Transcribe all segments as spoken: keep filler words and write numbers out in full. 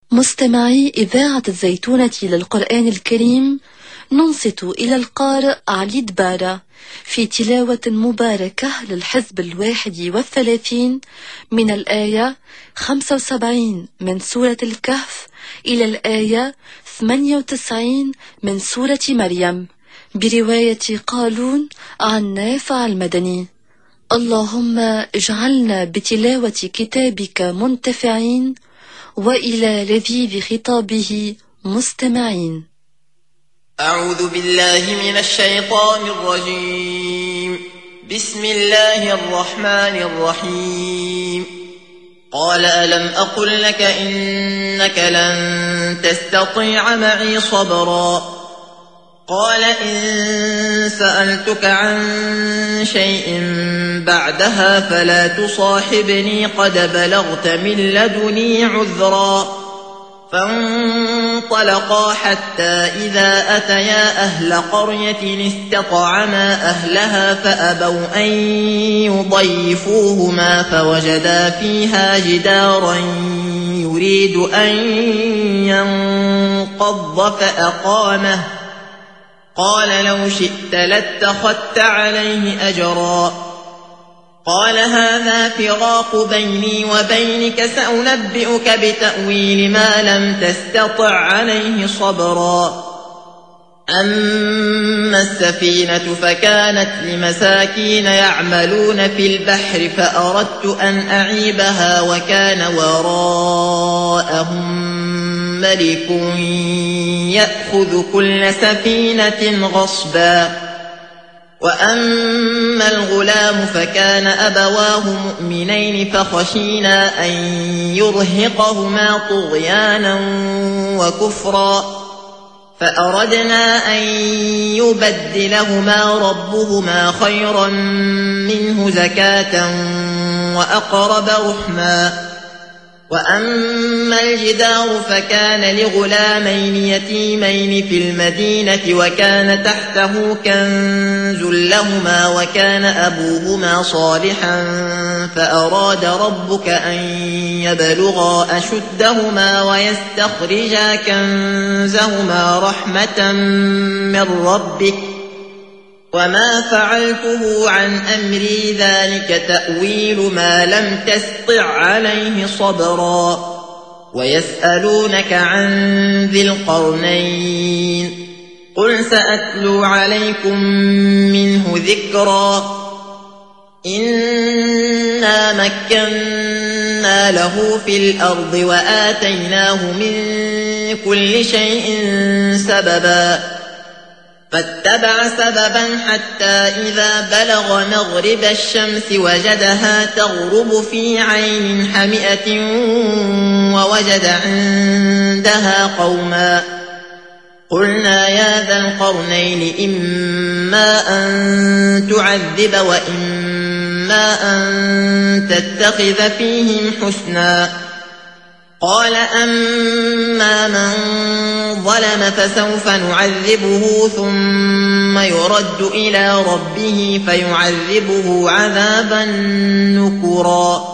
مستمعي إذاعة الزيتونة للقرآن الكريم، ننصت إلى القارئ علي دبارة في تلاوة مباركة للحزب الواحد والثلاثين من الآية خمسة وسبعين من سورة الكهف إلى الآية ثمانية وتسعين من سورة مريم، برواية قالون عن نافع المدني. اللهم اجعلنا بتلاوة كتابك منتفعين، وإلى لذيذ خطابه مستمعين. أعوذ بالله من الشيطان الرجيم. بسم الله الرحمن الرحيم. قال ألم أقل لك إنك لن تستطيع معي صبرا. قال إن سألتك عن شيء بعدها فلا تصاحبني قد بلغت من لدني عذرا. فانطلقا حتى إذا أتيا أهل قرية استطعما أهلها فأبوا أن يضيفوهما فوجدا فيها جدارا يريد أن ينقض فأقامه. قال لو شئت لاتخذت عليه أجرا. قال هذا فراق بيني وبينك، سأنبئك بتأويل ما لم تستطع عليه صبرا. أما السفينة فكانت لمساكين يعملون في البحر فأردت أن أعيبها وكان وراءهم ملك يأخذ كل سفينة غصبا. وأما الغلام فكان أبواه مؤمنين فخشينا أن يرهقهما طغيانا وكفرا، فأردنا أن يبدلهما ربهما خيرا منه زكاة وأقرب رحما. وأما الجدار فكان لغلامين يتيمين في المدينة وكان تحته كنز لهما وكان أبوهما صالحا، فأراد ربك أن يبلغا أشدهما ويستخرجا كنزهما رحمة من ربك، وما فعلته عن أمري ذلك تأويل ما لم تستطع عليه صبرا. ويسألونك عن ذي القرنين، قل سأتلو عليكم منه ذكرا. إنا مكنا له في الأرض وآتيناه من كل شيء سببا، فاتبع سببا حتى إذا بلغ مغرب الشمس وجدها تغرب في عين حمئة ووجد عندها قوما. قلنا يا ذا القرنين إما أن تعذب وإما أن تتخذ فيهم حسنا. قال أما من ظلم فسوف نعذبه ثم يرد إلى ربه فيعذبه عذابا نكرا.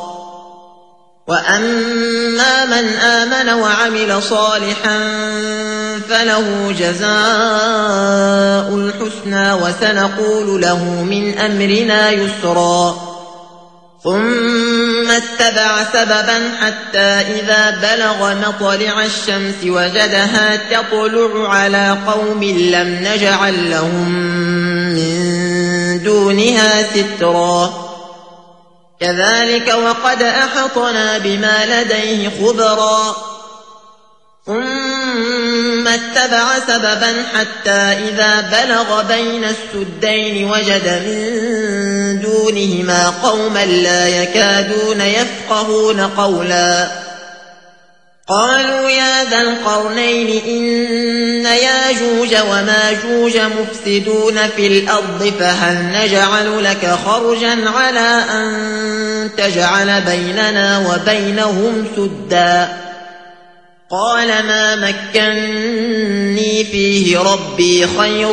وأما من آمن وعمل صالحا فله جزاء الحسنى وسنقول له من أمرنا يسرا. ثم اتبع سببا حتى إذا بلغ مطلع الشمس وجدها تطلع على قوم لم نجعل لهم من دونها سترا. كذلك وقد أحطنا بما لديه خبرا. ثم اتبع سببا حتى إذا بلغ بين السدين وجد من دونهما قوما لا يكادون يفقهون قولا. قالوا يا ذا القرنين إن ياجوج وماجوج مفسدون في الأرض فهل نجعل لك خرجا على أن تجعل بيننا وبينهم سدا. قال ما مكني فيه ربي خير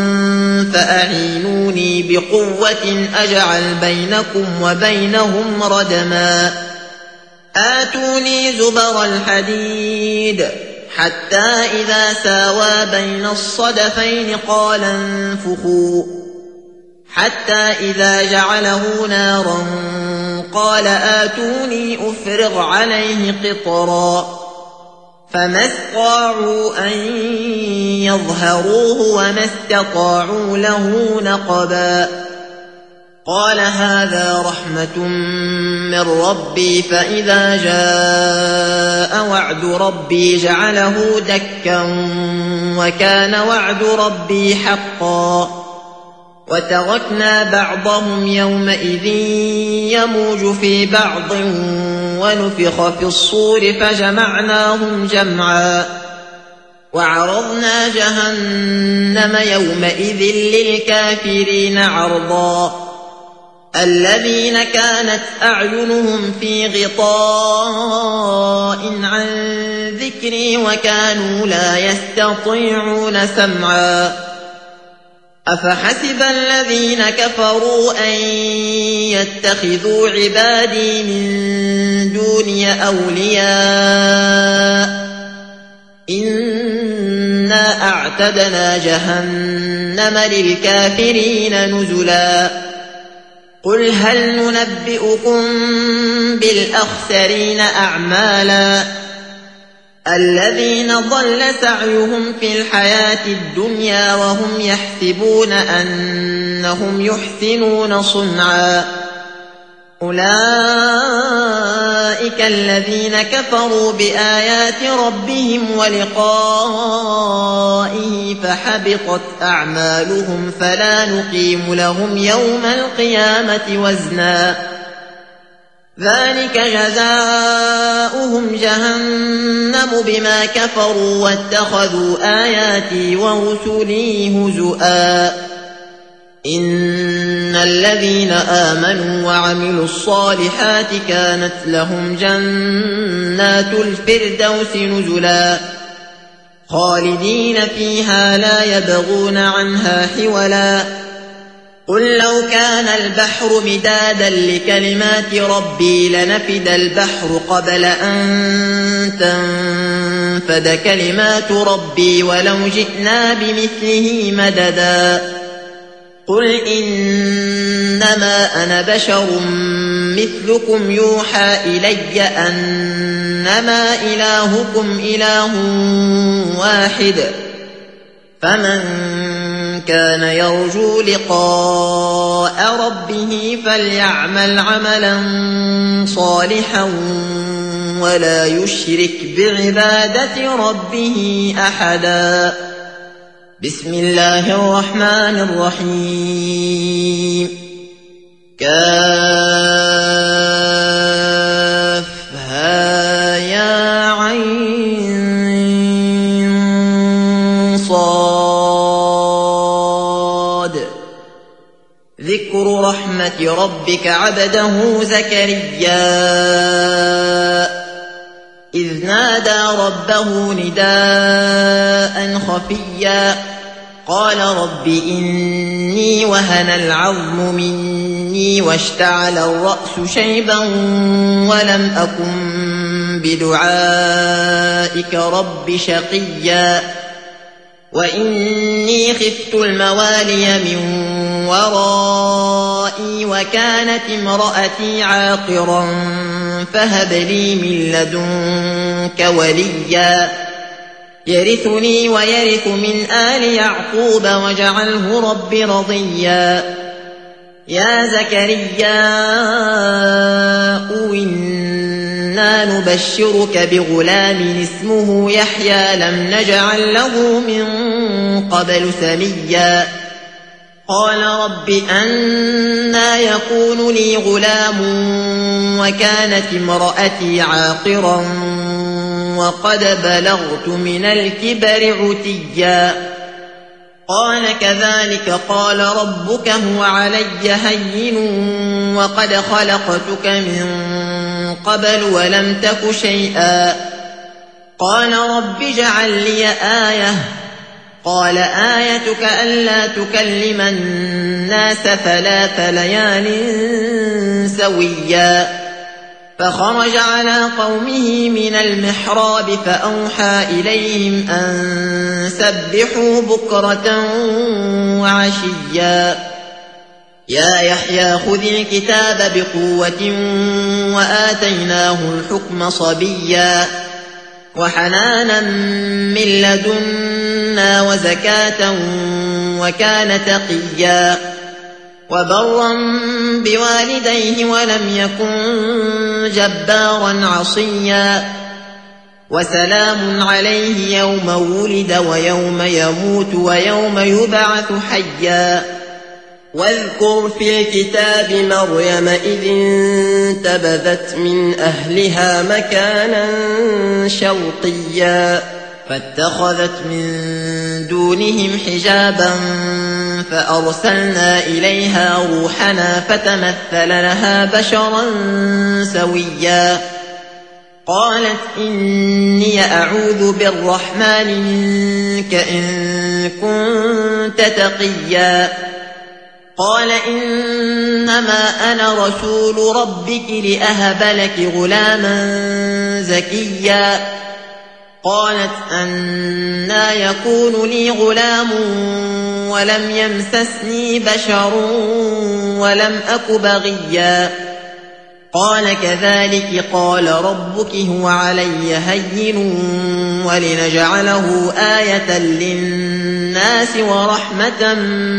فأعينوني بقوة أجعل بينكم وبينهم ردما. آتوني زبر الحديد حتى إذا ساوى بين الصدفين قال انفخوا حتى إذا جعله نارا قال آتوني أفرغ عليه قطرا فما استطاعوا أن يظهروه وما استطاعوا له نقبا قال هذا رحمة من ربي فإذا جاء وعد ربي جعله دكا وكان وعد ربي حقا وتركنا بعضهم يومئذ يموج في بعض ونفخ في الصور فجمعناهم جمعا وعرضنا جهنم يومئذ للكافرين عرضا الذين كانت أعينهم في غطاء عن ذكري وكانوا لا يستطيعون سمعا أفحسب الذين كفروا أن يتخذوا عبادي من دوني أولياء إنا أعتدنا جهنم للكافرين نزلا قل هل ننبئكم بالأخسرين أعمالا الذين ضل سعيهم في الحياة الدنيا وهم يحسبون أنهم يحسنون صنعا أولئك الذين كفروا بآيات ربهم ولقائه فحبطت أعمالهم فلا نقيم لهم يوم القيامة وزنا ذلك جزاؤهم جهنم بما كفروا واتخذوا آياتي ورسلي هزؤا إن الذين آمنوا وعملوا الصالحات كانت لهم جنات الفردوس نزلا خالدين فيها لا يبغون عنها حولا قل لو كان البحر مدادا لكلمات ربي لنفد البحر قبل أن تنفد كلمات ربي ولو جئنا بمثله مددا قل إنما أنا بشر مثلكم يوحى إلي أنما إلهكم إله واحد فمن كان يرجو لقاء ربه فليعمل عملا صالحا ولا يشرك بعبادة ربه أحدا بسم الله الرحمن الرحيم كافها يا عين صاد ذكر رحمة ربك عبده زكريا إذ نادى ربه نداء خفيا قال رب إني وهن العظم مني واشتعل الرأس شيبا ولم أكن بدعائك رب شقيا وإني خفت الموالي من ورائي وكانت امرأتي عاقرا فهب لي من لدنك وليا يرثني ويرث من آل يعقوب واجعله رب رضيا يا زكريا إنا نبشرك بغلام اسمه يحيى لم نجعل له من قبل سميا قال رب أنى يكون لي غلام وكانت امرأتي عاقرا وقد بلغت من الكبر عتيا قال كذلك قال ربك هو علي هين وقد خلقتك من قبل ولم تك شيئا قال رب اجعل لي آية قال آيتك ألا تكلم الناس ثلاث ليال سويا فخرج على قومه من المحراب فأوحى إليهم أن سبحوا بكرة وعشيا يا يحيى خذ الكتاب بقوة وآتيناه الحكم صبيا وحنانا من لدنا وزكاة وكان تقيا وبرا بوالديه ولم يكن جبارا عصيا وسلام عليه يوم ولد ويوم يموت ويوم يبعث حيا واذكر في الكتاب مريم إذ انتبذت من أهلها مكانا شرقيا فاتخذت من دونهم حجابا فأرسلنا إليها روحنا فتمثل لها بشرا سويا قالت إني أعوذ بالرحمن منك إن كنت تقيا قال إنما أنا رسول ربك لأهب لك غلاما زكيا قالت أنى يكون لي غلام ولم يمسسني بشر ولم أك بغيا قال كذلك قال ربك هو علي هين ولنجعله آية للناس ورحمة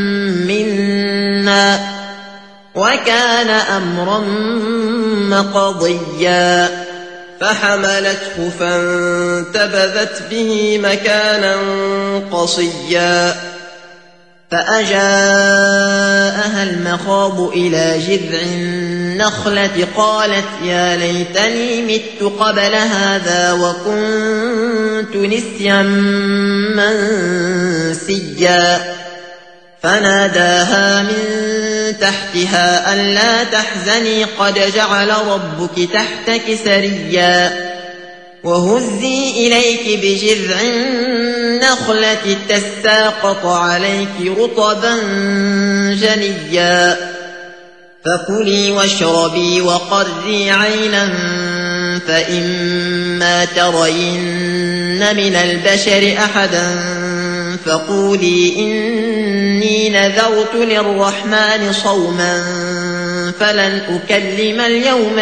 منا وكان أمرا مقضيا فحملته فانتبذت به مكانا قصيا فأجاءها المخاض إلى جذع النخلة قالت يا ليتني مت قبل هذا وكنت نسيا منسيا فناداها من تحتها ألا تحزني قد جعل ربك تحتك سريا وهزي إليك بجذع النخلة تساقط عليك رطبا جنيا فكلي واشربي وقري عينا فإما ترين من البشر أحدا فقولي إني نذرت للرحمن صوما فلن أكلم اليوم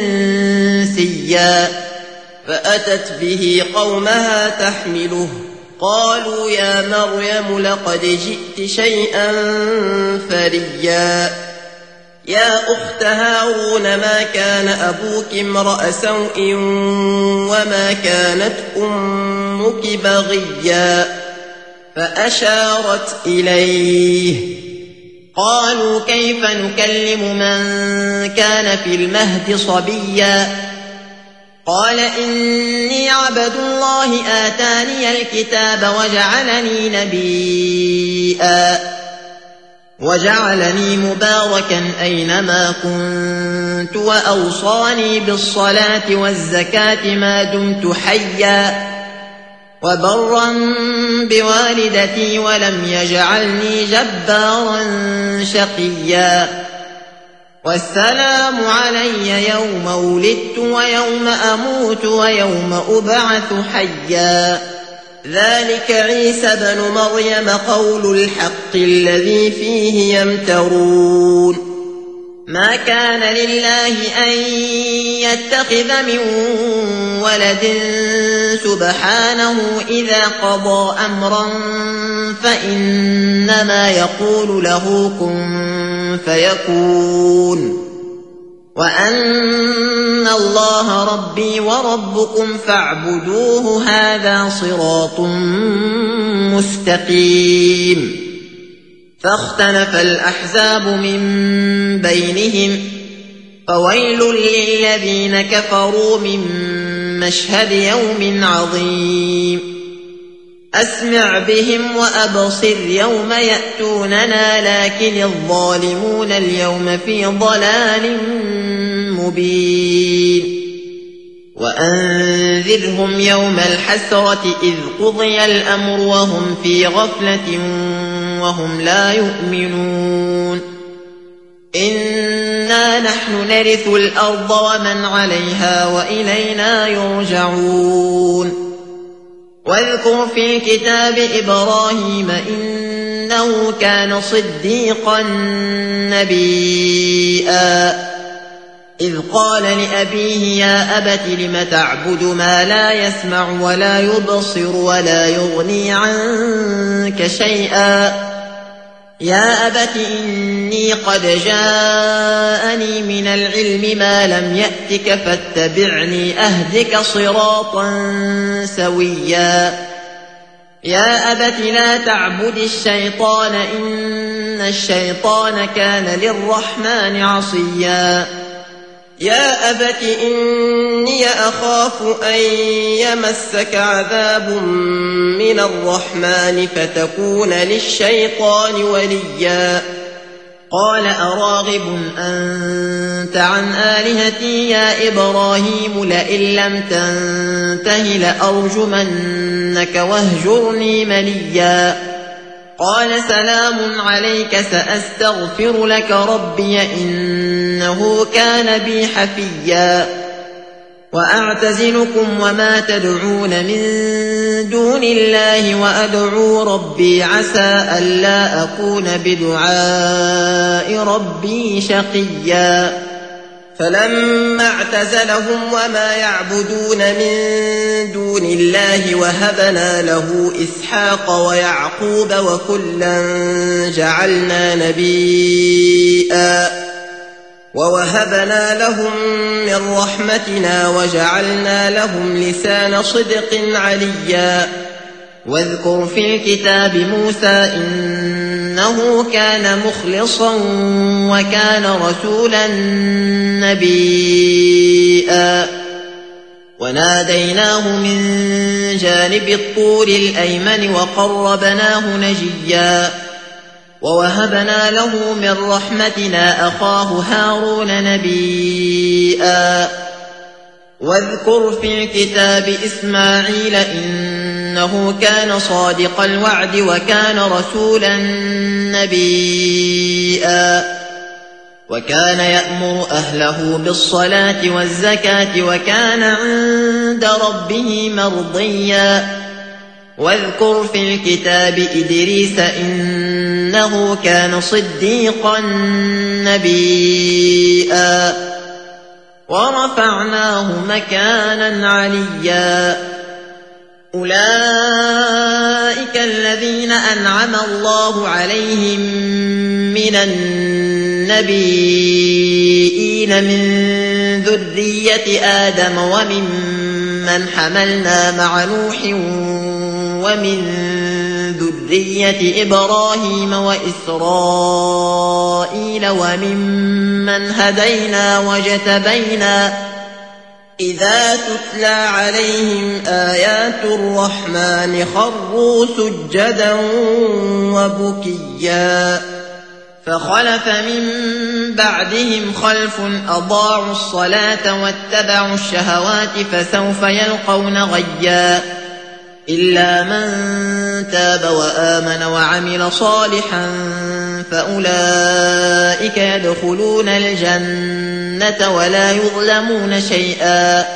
إنسيا فأتت به قومها تحمله قالوا يا مريم لقد جئت شيئا فريا يا أخت هارون ما كان أبوك امرأ سوء وما كانت أمك بغيا فأشارت إليه قالوا كيف نكلم من كان في المهد صبيا قال إني عبد الله آتاني الكتاب وجعلني نبيا وجعلني مباركا أينما كنت وأوصاني بالصلاة والزكاة ما دمت حيا وبرا بوالدتي ولم يجعلني جبارا شقيا والسلام علي يوم ولدت ويوم أموت ويوم أبعث حيا ذلك عيسى بن مريم قول الحق الذي فيه يمترون ما كان لله أن يتخذ من ولد سبحانه إذا قضى أمرا فإنما يقول له كن فيكون وأن الله ربي وربكم فاعبدوه هذا صراط مستقيم فاختلف الأحزاب من بينهم فويل للذين كفروا من مشهد يوم عظيم أسمع بهم وأبصر يوم يأتوننا لكن الظالمون اليوم في ضلال مبين وأنذرهم يوم الحسرة إذ قضي الأمر وهم في غفلة وهم لا يؤمنون إنا نحن نرث الأرض ومن عليها وإلينا يرجعون واذكر في الكتاب إبراهيم إنه كان صديقا نبيا إذ قال لأبيه يا أبت لم تعبد ما لا يسمع ولا يبصر ولا يغني عنك شيئا يا أبت إني قد جاءني من العلم ما لم يأتك فاتبعني أهدك صراطا سويا يا أبت لا تعبد الشيطان إن الشيطان كان للرحمن عصيا يا أبت إني أخاف أن يمسك عذاب من الرحمن فتكون للشيطان وليا قال أراغب أنت عن آلهتي يا إبراهيم لئن لم تنته لأرجمنك واهجرني مليا قال سلام عليك سأستغفر لك ربي إنه كان بي حفيا وأعتزلكم وما تدعون من دون الله وأدعو ربي عسى ألا أكون بدعاء ربي شقيا فلما اعتزلهم وما يعبدون من دون الله وهبنا له إسحاق ويعقوب وكلا جعلنا نبيا ووهبنا لهم من رحمتنا وجعلنا لهم لسان صدق عليا واذكر في الكتاب موسى إنه كان مخلصا وكان رسولا نبيا وناديناه من جانب الطور الأيمن وقربناه نجيا ووهبنا له من رحمتنا أخاه هارون نبيا واذكر في الكتاب إسماعيل إنه كان صادق الوعد وكان رسولا نبيا وكان يأمر أهله بالصلاة والزكاة وكان عند ربه مرضيا واذكر في الكتاب إدريس إنه كان صديقا نبيا ورفعناه مكانا عليا أولئك الذين أنعم الله عليهم من النبيين من ذرية آدم وممن حملنا مع نوح ومن ذرية إبراهيم وإسرائيل وممن هدينا واجتبينا إذا تتلى عليهم آيات الرحمن خروا سجدا وبكيا فخلف من بعدهم خلف أضاعوا الصلاة واتبعوا الشهوات فسوف يلقون غيا إلا من تاب وآمن وعمل صالحا فأولئك يدخلون الجنة ولا يظلمون شيئا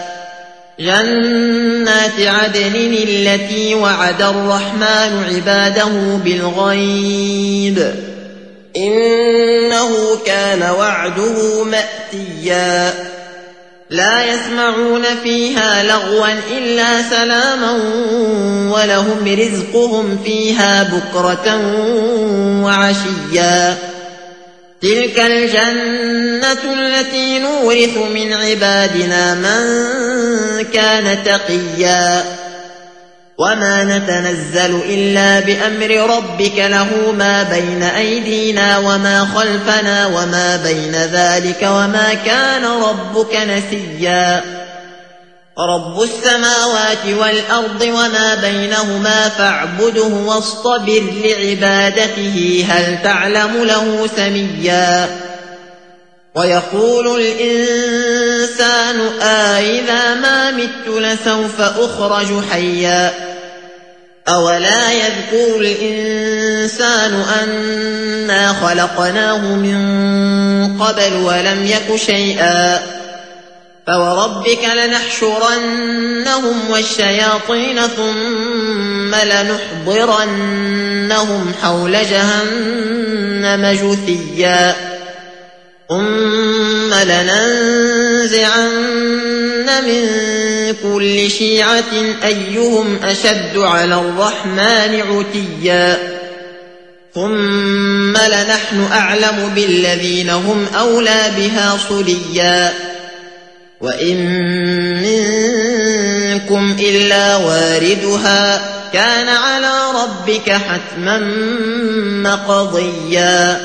جنات عدن التي وعد الرحمن عباده بالغيب إنه كان وعده مأتيا لا يسمعون فيها لغوا إلا سلاما ولهم رزقهم فيها بكرة وعشيا تلك الجنة التي نورث من عبادنا من كان تقيا وما نتنزل إلا بأمر ربك له ما بين أيدينا وما خلفنا وما بين ذلك وما كان ربك نسيا رب السماوات والأرض وما بينهما فاعبده واصطبر لعبادته هل تعلم له سميا ويقول الإنسان آئذا ما مت لسوف أخرج حيا أولا يذكر الإنسان أنا خلقناه من قبل ولم يك شيئا فوربك لنحشرنهم والشياطين ثم لنحضرنهم حول جهنم جثيا ثم لننزعن من كل شيعة أيهم أشد على الرحمن عتيا ثم لنحن أعلم بالذين هم أولى بها صليا وإن منكم إلا واردها كان على ربك حتما مقضيا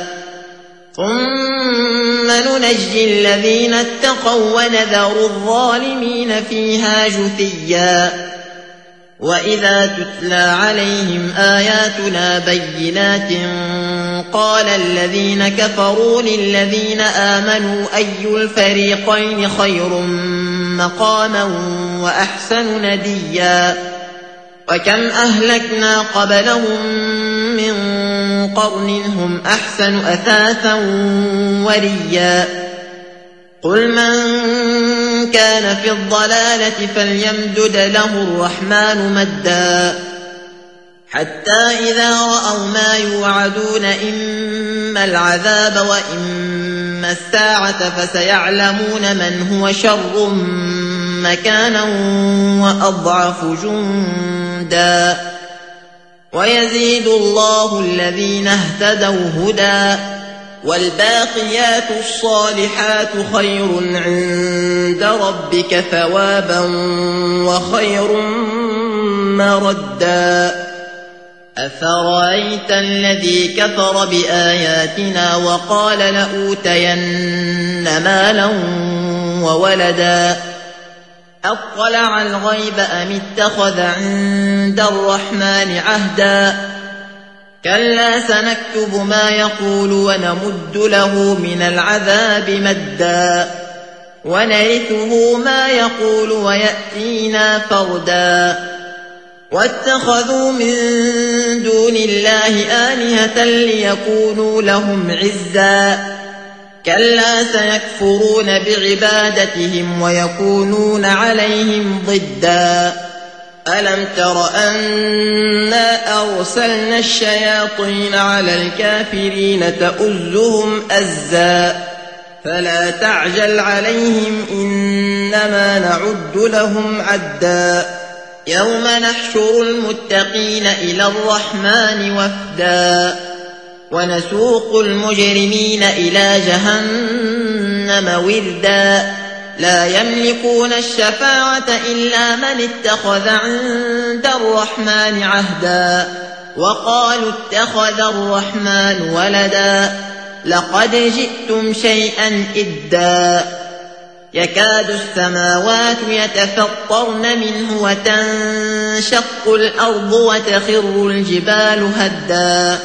ثم ننجي الذين اتقوا ونذر الظالمين فيها جثيا وإذا تتلى عليهم آياتنا بينات قال الذين كفروا للذين آمنوا أي الفريقين خير مقاما وأحسن نديا وكم أهلكنا قبلهم من قرن هم أحسن أثاثا وريا قل من كان في الضلالة فليمدد له الرحمن مدا حتى إذا رأوا ما يوعدون إما العذاب وإما الساعة فسيعلمون من هو شر مكانا وأضعف جندا ويزيد الله الذين اهتدوا هدى والباقيات الصالحات خير عند ربك ثوابا وخير مردا أفرأيت الذي كفر بآياتنا وقال لأوتين مالا وولدا أطلع الغيب أم اتخذ عند الرحمن عهدا كلا سنكتب ما يقول ونمد له من العذاب مدا ونرثه ما يقول ويأتينا فردا واتخذوا من دون الله آلهة ليكونوا لهم عزا كلا سيكفرون بعبادتهم ويكونون عليهم ضدا ألم تر أنا أرسلنا الشياطين على الكافرين تؤزهم أزا فلا تعجل عليهم إنما نعد لهم عدا يوم نحشر المتقين إلى الرحمن وفدا ونسوق المجرمين إلى جهنم وردا لا يملكون الشفاعة إلا من اتخذ عند الرحمن عهدا وقالوا اتخذ الرحمن ولدا لقد جئتم شيئا إدا يكاد السماوات يتفطرن منه وتنشق الأرض وتخر الجبال هدا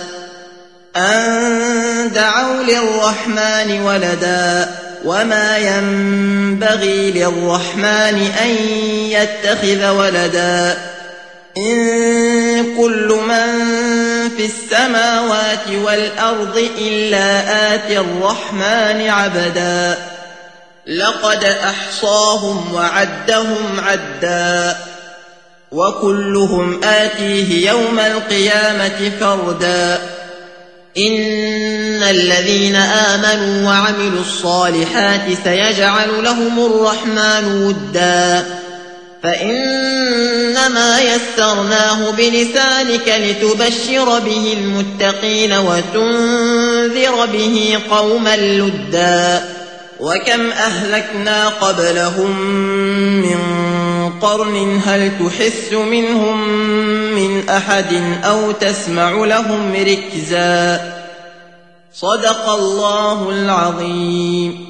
أن دعوا للرحمن ولدا وما ينبغي للرحمن أن يتخذ ولدا إن كل من في السماوات والأرض إلا آتي الرحمن عبدا لقد أحصاهم وعدهم عدا وكلهم آتيه يوم القيامة فردا إن الذين آمنوا وعملوا الصالحات سيجعل لهم الرحمن ودا فإنما يسرناه بلسانك لتبشر به المتقين وتنذر به قوما لدا وكم أهلكنا قبلهم من قرن هل تحس منهم من أحد أو تسمع لهم ركزا صدق الله العظيم.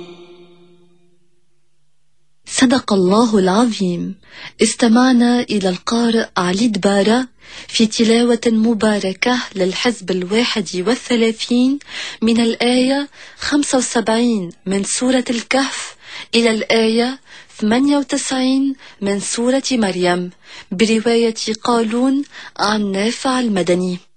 صدق الله العظيم. استمعنا إلى القارئ علي دبارة في تلاوة مباركة للحزب الواحد والثلاثين من الآية خمسة وسبعين من سورة الكهف إلى الآية ثمانية وتسعين من سورة مريم برواية قالون عن نافع المدني.